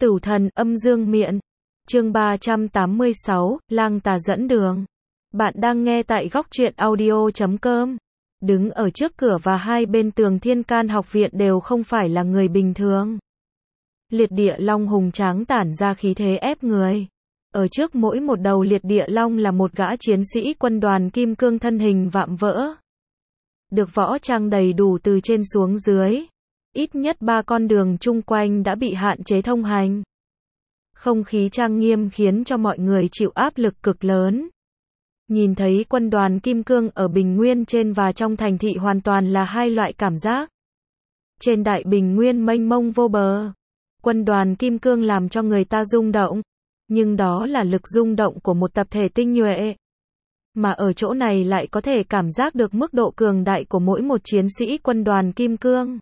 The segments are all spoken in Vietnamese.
Tửu thần âm dương miện. Chương 386, lang tà dẫn đường. Bạn đang nghe tại góc truyện audio.com. Đứng ở trước cửa và hai bên tường Thiên Can học viện đều không phải là người bình thường. Liệt địa long hùng tráng tản ra khí thế ép người. Ở trước mỗi một đầu liệt địa long là một gã chiến sĩ quân đoàn kim cương thân hình vạm vỡ. Được võ trang đầy đủ từ trên xuống dưới. Ít nhất 3 con đường chung quanh đã bị hạn chế thông hành. Không khí trang nghiêm khiến cho mọi người chịu áp lực cực lớn. Nhìn thấy quân đoàn kim cương ở bình nguyên trên và trong thành thị hoàn toàn là hai loại cảm giác. Trên đại bình nguyên mênh mông vô bờ, quân đoàn kim cương làm cho người ta rung động, nhưng đó là lực rung động của một tập thể tinh nhuệ. Mà ở chỗ này lại có thể cảm giác được mức độ cường đại của mỗi một chiến sĩ quân đoàn kim cương.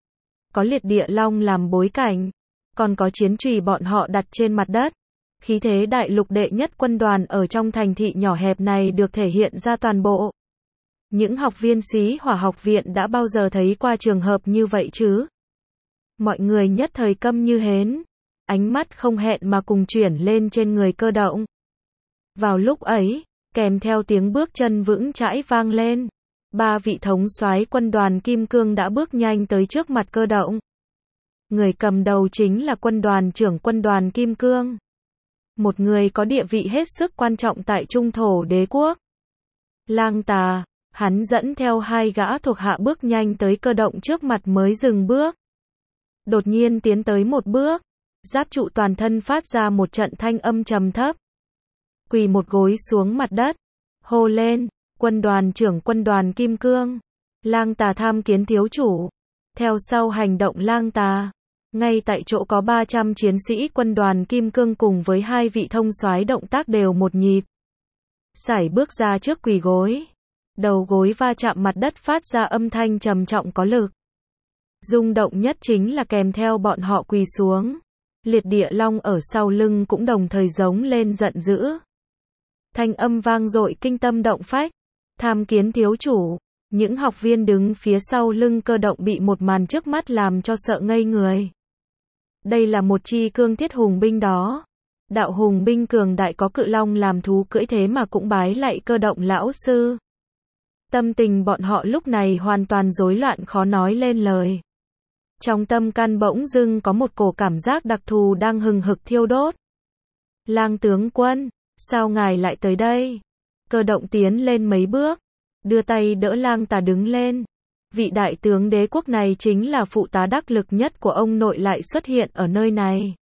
Có liệt địa long làm bối cảnh, còn có chiến chùy bọn họ đặt trên mặt đất. Khí thế đại lục đệ nhất quân đoàn ở trong thành thị nhỏ hẹp này được thể hiện ra toàn bộ. Những học viên Xí Hỏa học viện đã bao giờ thấy qua trường hợp như vậy chứ? Mọi người nhất thời câm như hến, ánh mắt không hẹn mà cùng chuyển lên trên người Cơ Động. Vào lúc ấy, kèm theo tiếng bước chân vững chãi vang lên, 3 vị thống soái quân đoàn kim cương đã bước nhanh tới trước mặt Cơ Động. Người cầm đầu chính là quân đoàn trưởng quân đoàn kim cương. Một người có địa vị hết sức quan trọng tại Trung Thổ đế quốc. Lang tà, hắn dẫn theo 2 gã thuộc hạ bước nhanh tới Cơ Động trước mặt mới dừng bước. Đột nhiên tiến tới một bước, giáp trụ toàn thân phát ra một trận thanh âm trầm thấp. Quỳ một gối xuống mặt đất, hô lên, quân đoàn trưởng quân đoàn kim cương, lang tà tham kiến thiếu chủ. Theo sau hành động lang tà, ngay tại chỗ có 300 chiến sĩ quân đoàn kim cương cùng với 2 vị thông soái động tác đều một nhịp. Sải bước ra trước quỳ gối, đầu gối va chạm mặt đất phát ra âm thanh trầm trọng có lực. Rung động nhất chính là kèm theo bọn họ quỳ xuống, liệt địa long ở sau lưng cũng đồng thời giống lên giận dữ. Thanh âm vang dội kinh tâm động phách, tham kiến thiếu chủ. Những học viên đứng phía sau lưng Cơ Động bị một màn trước mắt làm cho sợ ngây người. Đây là một chi cương thiết hùng binh đó. Đạo hùng binh cường đại có cự long làm thú cưỡi thế mà cũng bái lạy Cơ Động lão sư. Tâm tình bọn họ lúc này hoàn toàn rối loạn khó nói lên lời. Trong tâm can bỗng dưng có một cổ cảm giác đặc thù đang hừng hực thiêu đốt. Lang tướng quân, sao ngài lại tới đây? Cơ Động tiến lên mấy bước, đưa tay đỡ lang tà đứng lên. Vị đại tướng đế quốc này chính là phụ tá đắc lực nhất của ông nội lại xuất hiện ở nơi này.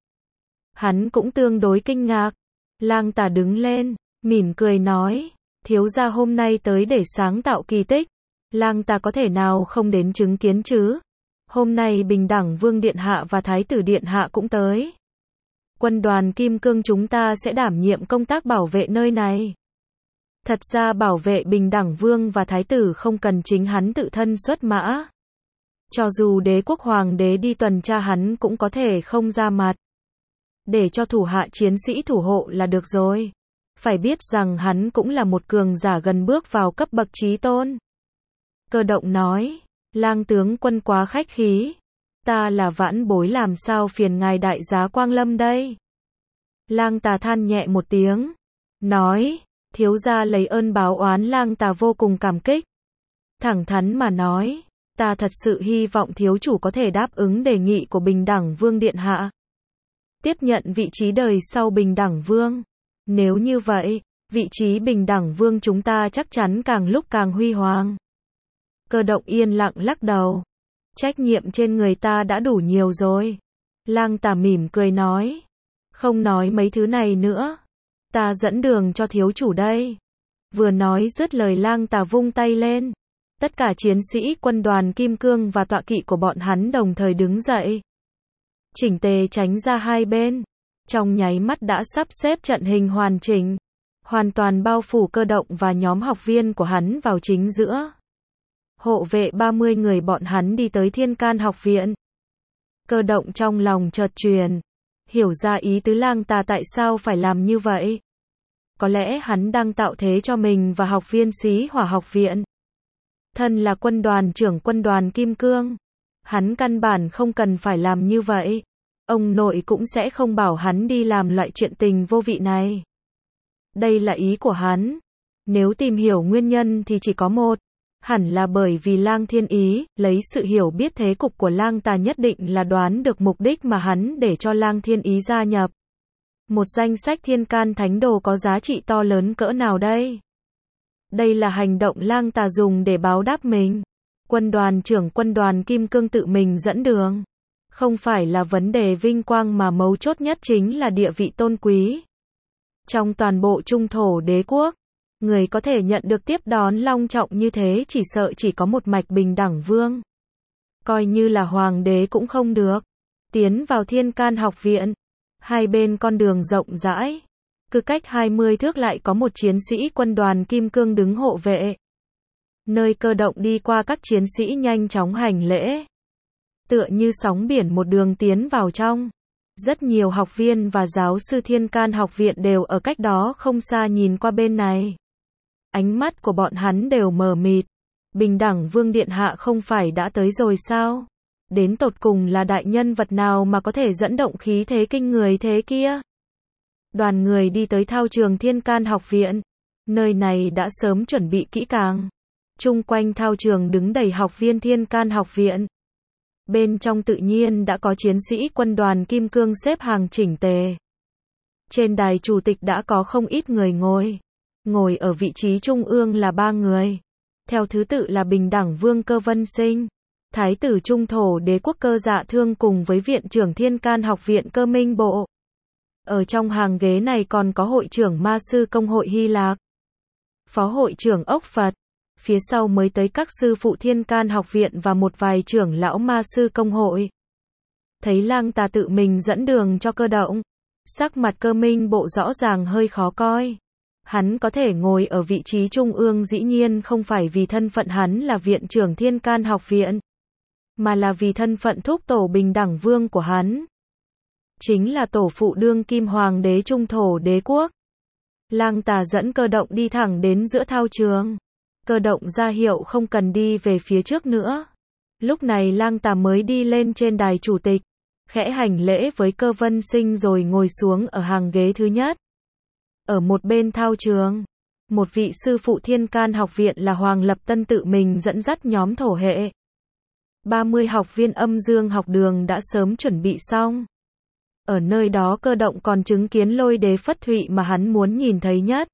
Hắn cũng tương đối kinh ngạc. Lang tà đứng lên, mỉm cười nói, thiếu gia hôm nay tới để sáng tạo kỳ tích. Lang tà có thể nào không đến chứng kiến chứ? Hôm nay Bình Đẳng Vương Điện Hạ và Thái tử Điện Hạ cũng tới. Quân đoàn kim cương chúng ta sẽ đảm nhiệm công tác bảo vệ nơi này. Thật ra bảo vệ Bình Đẳng Vương và Thái tử không cần chính hắn tự thân xuất mã. Cho dù đế quốc hoàng đế đi tuần tra hắn cũng có thể không ra mặt. Để cho thủ hạ chiến sĩ thủ hộ là được rồi. Phải biết rằng hắn cũng là một cường giả gần bước vào cấp bậc chí tôn. Cơ Động nói, lang tướng quân quá khách khí. Ta là vãn bối làm sao phiền ngài đại giá quang lâm đây. Lang tà than nhẹ một tiếng, nói, thiếu gia lấy ơn báo oán. Lang tà vô cùng cảm kích. Thẳng thắn mà nói, ta thật sự hy vọng thiếu chủ có thể đáp ứng đề nghị của Bình Đẳng Vương Điện Hạ. Tiếp nhận vị trí đời sau Bình Đẳng Vương. Nếu như vậy, vị trí Bình Đẳng Vương chúng ta chắc chắn càng lúc càng huy hoàng. Cơ Động yên lặng lắc đầu. Trách nhiệm trên người ta đã đủ nhiều rồi. Lang tà mỉm cười nói, không nói mấy thứ này nữa. Ta dẫn đường cho thiếu chủ đây. Vừa nói dứt lời lang tà vung tay lên. Tất cả chiến sĩ quân đoàn kim cương và tọa kỵ của bọn hắn đồng thời đứng dậy. Chỉnh tề tránh ra hai bên. Trong nháy mắt đã sắp xếp trận hình hoàn chỉnh. Hoàn toàn bao phủ Cơ Động và nhóm học viên của hắn vào chính giữa. Hộ vệ 30 người bọn hắn đi tới Thiên Can học viện. Cơ Động trong lòng chợt truyền. Hiểu ra ý tứ lang tà tại sao phải làm như vậy. Có lẽ hắn đang tạo thế cho mình và học viên Xí Hỏa học viện. Thân là quân đoàn trưởng quân đoàn kim cương. Hắn căn bản không cần phải làm như vậy. ông nội cũng sẽ không bảo hắn đi làm loại chuyện tình vô vị này. Đây là ý của hắn. Nếu tìm hiểu nguyên nhân thì chỉ có một. Hẳn là bởi vì Lang Thiên Ý, lấy sự hiểu biết thế cục của Lang Tà nhất định là đoán được mục đích mà hắn để cho Lang Thiên Ý gia nhập. Một danh sách thiên can thánh đồ có giá trị to lớn cỡ nào đây? Đây là hành động Lang Tà dùng để báo đáp mình. Quân đoàn trưởng quân đoàn Kim Cương tự mình dẫn đường. Không phải là vấn đề vinh quang mà mấu chốt nhất chính là địa vị tôn quý. Trong toàn bộ Trung Thổ Đế quốc, người có thể nhận được tiếp đón long trọng như thế chỉ sợ chỉ có một mạch Bình Đẳng Vương. Coi như là hoàng đế cũng không được. Tiến vào Thiên Can học viện, hai bên con đường rộng rãi, cứ cách 20 thước lại có một chiến sĩ quân đoàn Kim Cương đứng hộ vệ. Nơi cơ động đi qua các chiến sĩ nhanh chóng hành lễ. Tựa như sóng biển một đường tiến vào trong. Rất nhiều học viên và giáo sư Thiên Can học viện đều ở cách đó không xa nhìn qua bên này. Ánh mắt của bọn hắn đều mờ mịt. Bình Đẳng Vương Điện Hạ không phải đã tới rồi sao? Đến tột cùng là đại nhân vật nào mà có thể dẫn động khí thế kinh người thế kia? Đoàn người đi tới thao trường Thiên Can học viện. Nơi này đã sớm chuẩn bị kỹ càng. Chung quanh thao trường đứng đầy học viên Thiên Can học viện. Bên trong tự nhiên đã có chiến sĩ quân đoàn Kim Cương xếp hàng chỉnh tề. Trên đài chủ tịch đã có không ít người ngồi. Ngồi ở vị trí trung ương là 3 người. Theo thứ tự là Bình Đẳng Vương Cơ Vân Sinh, Thái tử Trung Thổ Đế quốc Cơ Dạ Thương cùng với Viện trưởng Thiên Can học viện Cơ Minh Bộ. Ở trong hàng ghế này còn có hội trưởng Ma sư Công hội Hy Lạc, phó hội trưởng Ốc Phật. Phía sau mới tới các sư phụ Thiên Can học viện và một vài trưởng lão Ma sư Công hội. Thấy Lang Tà tự mình dẫn đường cho cơ động, sắc mặt Cơ Minh Bộ rõ ràng hơi khó coi. Hắn có thể ngồi ở vị trí trung ương dĩ nhiên không phải vì thân phận hắn là viện trưởng Thiên Can học viện, mà là vì thân phận thúc tổ Bình Đẳng Vương của hắn. Chính là tổ phụ đương kim hoàng đế Trung Thổ Đế quốc. Lang Tà dẫn cơ động đi thẳng đến giữa thao trường. Cơ động ra hiệu không cần đi về phía trước nữa. Lúc này Lang Tà mới đi lên trên đài chủ tịch, khẽ hành lễ với Cơ Vân Sinh rồi ngồi xuống ở hàng ghế thứ nhất. Ở một bên thao trường, một vị sư phụ Thiên Can học viện là Hoàng Lập Tân tự mình dẫn dắt nhóm thổ hệ. 30 học viên âm dương học đường đã sớm chuẩn bị xong. Ở nơi đó cơ động còn chứng kiến Lôi Đế Phất Thụy mà hắn muốn nhìn thấy nhất.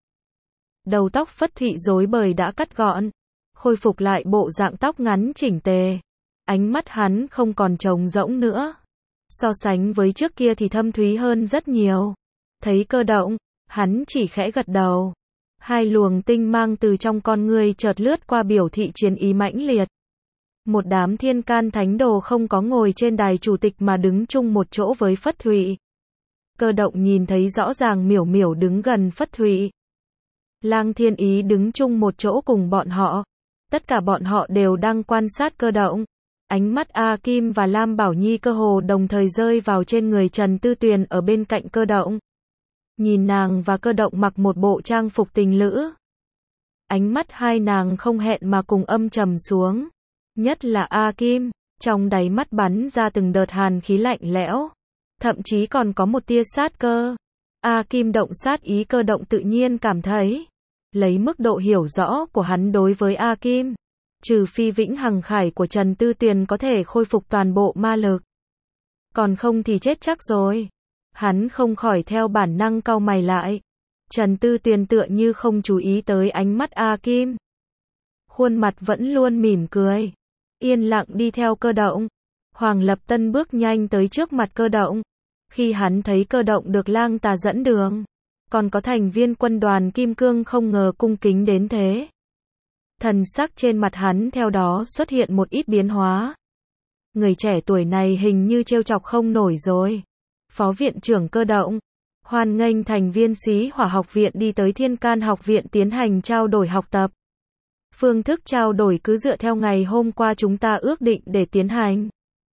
Đầu tóc Phất Thụy rối bời đã cắt gọn, khôi phục lại bộ dạng tóc ngắn chỉnh tề. Ánh mắt hắn không còn trống rỗng nữa. So sánh với trước kia thì thâm thúy hơn rất nhiều. Thấy cơ động, hắn chỉ khẽ gật đầu. Hai luồng tinh mang từ trong con ngươi chợt lướt qua biểu thị chiến ý mãnh liệt. Một đám Thiên Can thánh đồ không có ngồi trên đài chủ tịch mà đứng chung một chỗ với Phất Thụy. Cơ động nhìn thấy rõ ràng Miểu Miểu đứng gần Phất Thụy. Lang Thiên Ý đứng chung một chỗ cùng bọn họ. Tất cả bọn họ đều đang quan sát cơ động. Ánh mắt A Kim và Lam Bảo Nhi cơ hồ đồng thời rơi vào trên người Trần Tư Tuyền ở bên cạnh cơ động. Nhìn nàng và cơ động mặc một bộ trang phục tình lữ. Ánh mắt hai nàng không hẹn mà cùng âm trầm xuống. Nhất là A Kim, trong đáy mắt bắn ra từng đợt hàn khí lạnh lẽo. Thậm chí còn có một tia sát cơ. A Kim động sát ý cơ động tự nhiên cảm thấy. Lấy mức độ hiểu rõ của hắn đối với A Kim. Trừ phi vĩnh hằng khải của Trần Tư Tuyền có thể khôi phục toàn bộ ma lực. Còn không thì chết chắc rồi. Hắn không khỏi theo bản năng cau mày lại. Trần Tư Tuyền tựa như không chú ý tới ánh mắt A Kim. Khuôn mặt vẫn luôn mỉm cười. Yên lặng đi theo cơ động. Hoàng Lập Tân bước nhanh tới trước mặt cơ động. Khi hắn thấy cơ động được Lang Tà dẫn đường. Còn có thành viên quân đoàn Kim Cương không ngờ cung kính đến thế. Thần sắc trên mặt hắn theo đó xuất hiện một ít biến hóa. Người trẻ tuổi này hình như trêu chọc không nổi rồi. Phó viện trưởng cơ động. Hoan nghênh thành viên Xí Hỏa học viện đi tới Thiên Can học viện tiến hành trao đổi học tập. Phương thức trao đổi cứ dựa theo ngày hôm qua chúng ta ước định để tiến hành.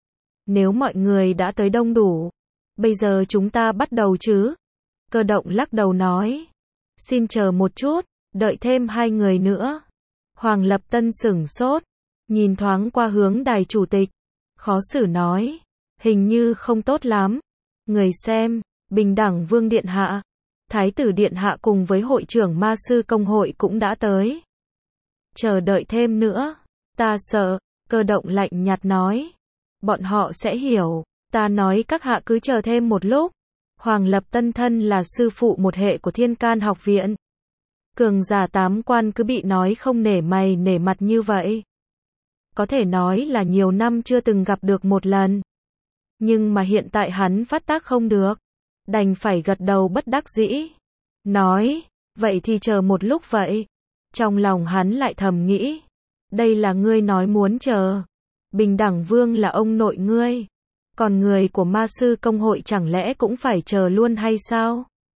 Nếu mọi người đã tới đông đủ, bây giờ chúng ta bắt đầu chứ? Cơ động lắc đầu nói. Xin chờ một chút, đợi thêm 2 người nữa. Hoàng Lập Tân sửng sốt, nhìn thoáng qua hướng đài chủ tịch. Khó xử nói. Hình như không tốt lắm. Người xem, Bình đẳng Vương Điện Hạ, Thái tử Điện Hạ cùng với hội trưởng ma sư công hội cũng đã tới. Chờ đợi thêm nữa. Ta sợ, Cơ Động lạnh nhạt nói. Bọn họ sẽ hiểu. Ta nói các hạ cứ chờ thêm một lúc. Hoàng Lập Tân thân là sư phụ một hệ của Thiên Can học viện. Cường giả 8 quan cứ bị nói không nể mày nể mặt như vậy. Có thể nói là nhiều năm chưa từng gặp được một lần. Nhưng mà hiện tại hắn phát tác không được. Đành phải gật đầu bất đắc dĩ. Nói, vậy thì chờ một lúc vậy. Trong lòng hắn lại thầm nghĩ. Đây là ngươi nói muốn chờ. Bình đẳng Vương là ông nội ngươi. Còn người của ma sư công hội chẳng lẽ cũng phải chờ luôn hay sao?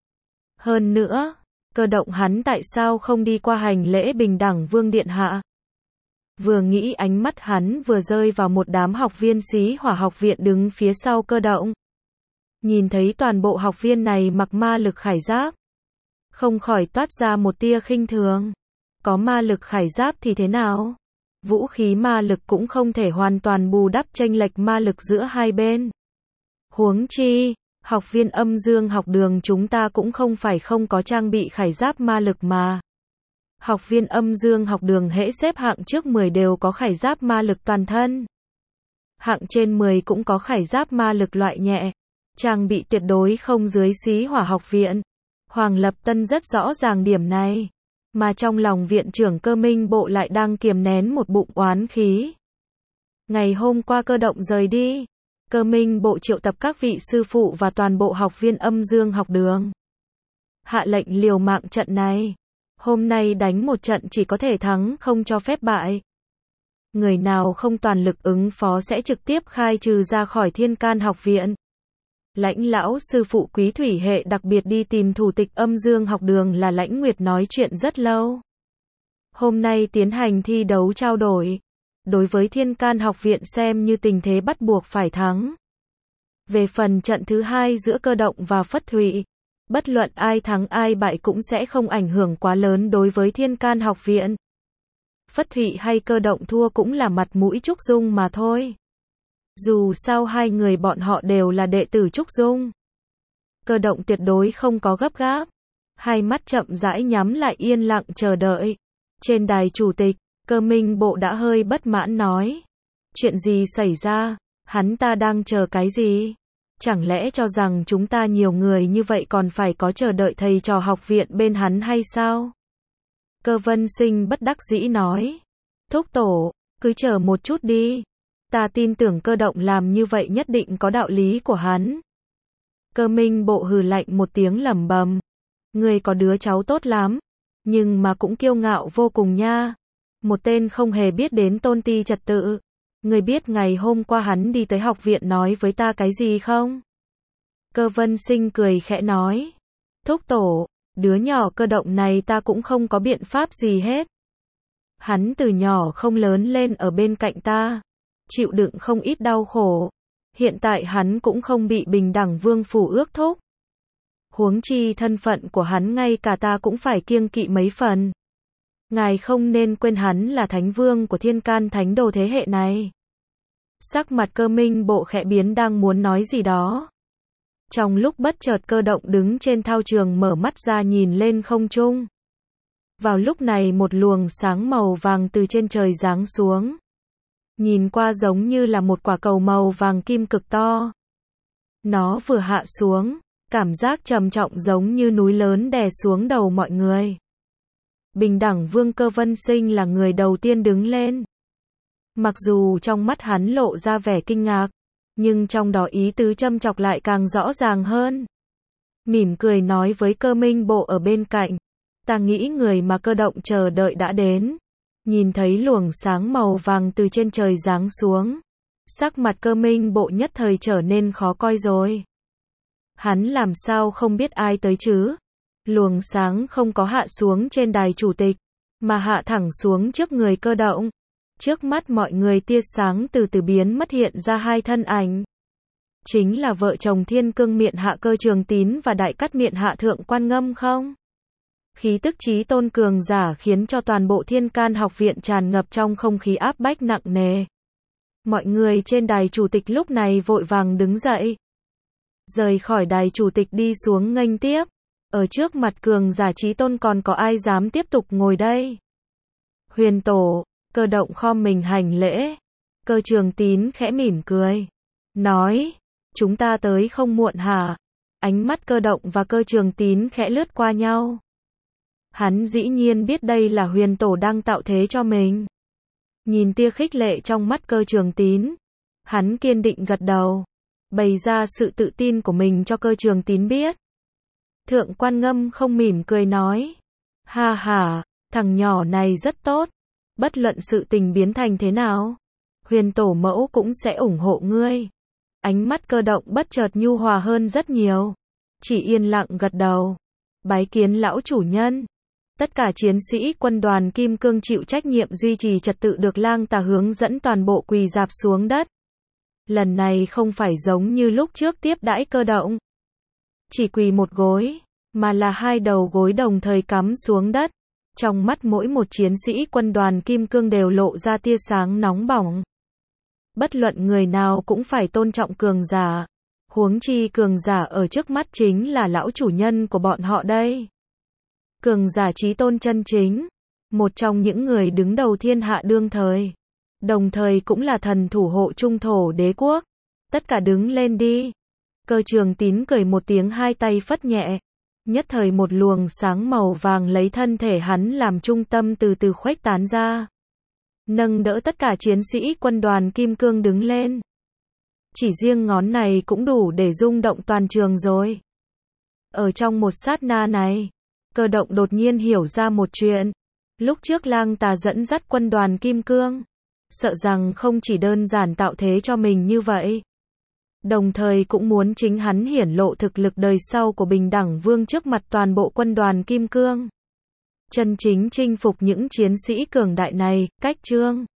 Hơn nữa, Cơ Động hắn tại sao không đi qua hành lễ Bình đẳng Vương Điện Hạ? Vừa nghĩ ánh mắt hắn vừa rơi vào một đám học viên Xí Hỏa học viện đứng phía sau Cơ Động. Nhìn thấy toàn bộ học viên này mặc ma lực khải giáp. Không khỏi toát ra một tia khinh thường. Có ma lực khải giáp thì thế nào? Vũ khí ma lực cũng không thể hoàn toàn bù đắp chênh lệch ma lực giữa hai bên. Huống chi, học viên Âm Dương học đường chúng ta cũng không phải không có trang bị khải giáp ma lực mà. Học viên Âm Dương học đường hễ xếp hạng trước 10 đều có khải giáp ma lực toàn thân. Hạng trên 10 cũng có khải giáp ma lực loại nhẹ. Trang bị tuyệt đối không dưới Xí Hỏa học viện. Hoàng Lập Tân rất rõ ràng điểm này. Mà trong lòng viện trưởng Cơ Minh Bộ lại đang kiềm nén một bụng oán khí. Ngày hôm qua Cơ Động rời đi. Cơ Minh Bộ triệu tập các vị sư phụ và toàn bộ học viên Âm Dương học đường. Hạ lệnh liều mạng trận này. Hôm nay đánh một trận chỉ có thể thắng không cho phép bại. Người nào không toàn lực ứng phó sẽ trực tiếp khai trừ ra khỏi Thiên Can học viện. Lãnh lão sư phụ Quý Thủy Hệ đặc biệt đi tìm thủ tịch Âm Dương học đường là Lãnh Nguyệt nói chuyện rất lâu. Hôm nay tiến hành thi đấu trao đổi. Đối với Thiên Can học viện xem như tình thế bắt buộc phải thắng. Về phần trận thứ hai giữa Cơ Động và Phất Thụy, bất luận ai thắng ai bại cũng sẽ không ảnh hưởng quá lớn đối với Thiên Can học viện. Phất Thụy hay Cơ Động thua cũng là mặt mũi Trúc Dung mà thôi. Dù sao hai người bọn họ đều là đệ tử Trúc Dung. Cơ Động tuyệt đối không có gấp gáp. Hai mắt chậm rãi nhắm lại yên lặng chờ đợi. Trên đài chủ tịch, Cơ Minh Bộ đã hơi bất mãn nói. Chuyện gì xảy ra? Hắn ta đang chờ cái gì? Chẳng lẽ cho rằng chúng ta nhiều người như vậy còn phải có chờ đợi thầy trò học viện bên hắn hay sao? Cơ Vân Sinh bất đắc dĩ nói. Thúc tổ, cứ chờ một chút đi. Ta tin tưởng Cơ Động làm như vậy nhất định có đạo lý của hắn. Cơ Minh Bộ hừ lạnh một tiếng lẩm bẩm. Người có đứa cháu tốt lắm. Nhưng mà cũng kiêu ngạo vô cùng nha. Một tên không hề biết đến tôn ti trật tự. Người biết ngày hôm qua hắn đi tới học viện nói với ta cái gì không? Cơ Vân Sinh cười khẽ nói. Thúc tổ, đứa nhỏ Cơ Động này ta cũng không có biện pháp gì hết. Hắn từ nhỏ không lớn lên ở bên cạnh ta. Chịu đựng không ít đau khổ. Hiện tại hắn cũng không bị Bình đẳng Vương phủ ước thúc. Huống chi thân phận của hắn ngay cả ta cũng phải kiêng kỵ mấy phần. Ngài không nên quên hắn là Thánh Vương của Thiên Can Thánh Đồ thế hệ này. Sắc mặt Cơ Minh Bộ khẽ biến đang muốn nói gì đó. Trong lúc bất chợt Cơ Động đứng trên thao trường mở mắt ra nhìn lên không trung. Vào lúc này một luồng sáng màu vàng từ trên trời giáng xuống. Nhìn qua giống như là một quả cầu màu vàng kim cực to. Nó vừa hạ xuống, cảm giác trầm trọng giống như núi lớn đè xuống đầu mọi người. Bình đẳng Vương Cơ Vân Sinh là người đầu tiên đứng lên. Mặc dù trong mắt hắn lộ ra vẻ kinh ngạc, nhưng trong đó ý tứ châm chọc lại càng rõ ràng hơn. Mỉm cười nói với Cơ Minh Bộ ở bên cạnh. Ta nghĩ người mà Cơ Động chờ đợi đã đến. Nhìn thấy luồng sáng màu vàng từ trên trời giáng xuống. Sắc mặt Cơ Minh Bộ nhất thời trở nên khó coi rồi. Hắn làm sao không biết ai tới chứ? Luồng sáng không có hạ xuống trên đài chủ tịch, mà hạ thẳng xuống trước người Cơ Động. Trước mắt mọi người tia sáng từ từ biến mất hiện ra hai thân ảnh. Chính là vợ chồng Thiên Cương Miện Hạ Cơ Trường Tín và Đại Cát Miện Hạ Thượng Quan Ngâm không? Khí tức chí tôn cường giả khiến cho toàn bộ Thiên Can học viện tràn ngập trong không khí áp bách nặng nề. Mọi người trên đài chủ tịch lúc này vội vàng đứng dậy. rời khỏi đài chủ tịch đi xuống nghênh tiếp. Ở trước mặt cường giả Chí Tôn còn có ai dám tiếp tục ngồi đây? Huyền tổ, Cơ Động khom mình hành lễ. Cơ Trường Tín khẽ mỉm cười, nói, chúng ta tới không muộn hả? Ánh mắt Cơ Động và Cơ Trường Tín khẽ lướt qua nhau. Hắn dĩ nhiên biết đây là huyền tổ đang tạo thế cho mình. Nhìn tia khích lệ trong mắt Cơ Trường Tín, hắn kiên định gật đầu, bày ra sự tự tin của mình cho Cơ Trường Tín biết. Thượng Quan Ngâm không mỉm cười nói, ha ha, thằng nhỏ này rất tốt, bất luận sự tình biến thành thế nào, huyền tổ mẫu cũng sẽ ủng hộ ngươi. Ánh mắt Cơ Động bất chợt nhu hòa hơn rất nhiều, chỉ yên lặng gật đầu, bái kiến lão chủ nhân. Tất cả chiến sĩ quân đoàn Kim Cương chịu trách nhiệm duy trì trật tự được Lang Tà hướng dẫn toàn bộ quỳ rạp xuống đất. Lần này không phải giống như lúc trước tiếp đãi Cơ Động, chỉ quỳ một gối, mà là hai đầu gối đồng thời cắm xuống đất. Trong mắt mỗi một chiến sĩ quân đoàn Kim Cương đều lộ ra tia sáng nóng bỏng. Bất luận người nào cũng phải tôn trọng cường giả. Huống chi cường giả ở trước mắt chính là lão chủ nhân của bọn họ đây. Cường giả Chí Tôn chân chính, một trong những người đứng đầu thiên hạ đương thời, đồng thời cũng là thần thủ hộ trung thổ đế quốc. Tất cả đứng lên đi. Cơ Trường Tín cười một tiếng, hai tay phất nhẹ. Nhất thời một luồng sáng màu vàng lấy thân thể hắn làm trung tâm từ từ khuếch tán ra, nâng đỡ tất cả chiến sĩ quân đoàn Kim Cương đứng lên. Chỉ riêng ngón này cũng đủ để rung động toàn trường rồi. Ở trong một sát na này, Cơ Động đột nhiên hiểu ra một chuyện. Lúc trước Lang Tà dẫn dắt quân đoàn Kim Cương, sợ rằng không chỉ đơn giản tạo thế cho mình như vậy, đồng thời cũng muốn chính hắn hiển lộ thực lực đời sau của Bình Đẳng Vương trước mặt toàn bộ quân đoàn Kim Cương. Chân chính chinh phục những chiến sĩ cường đại này, cách chương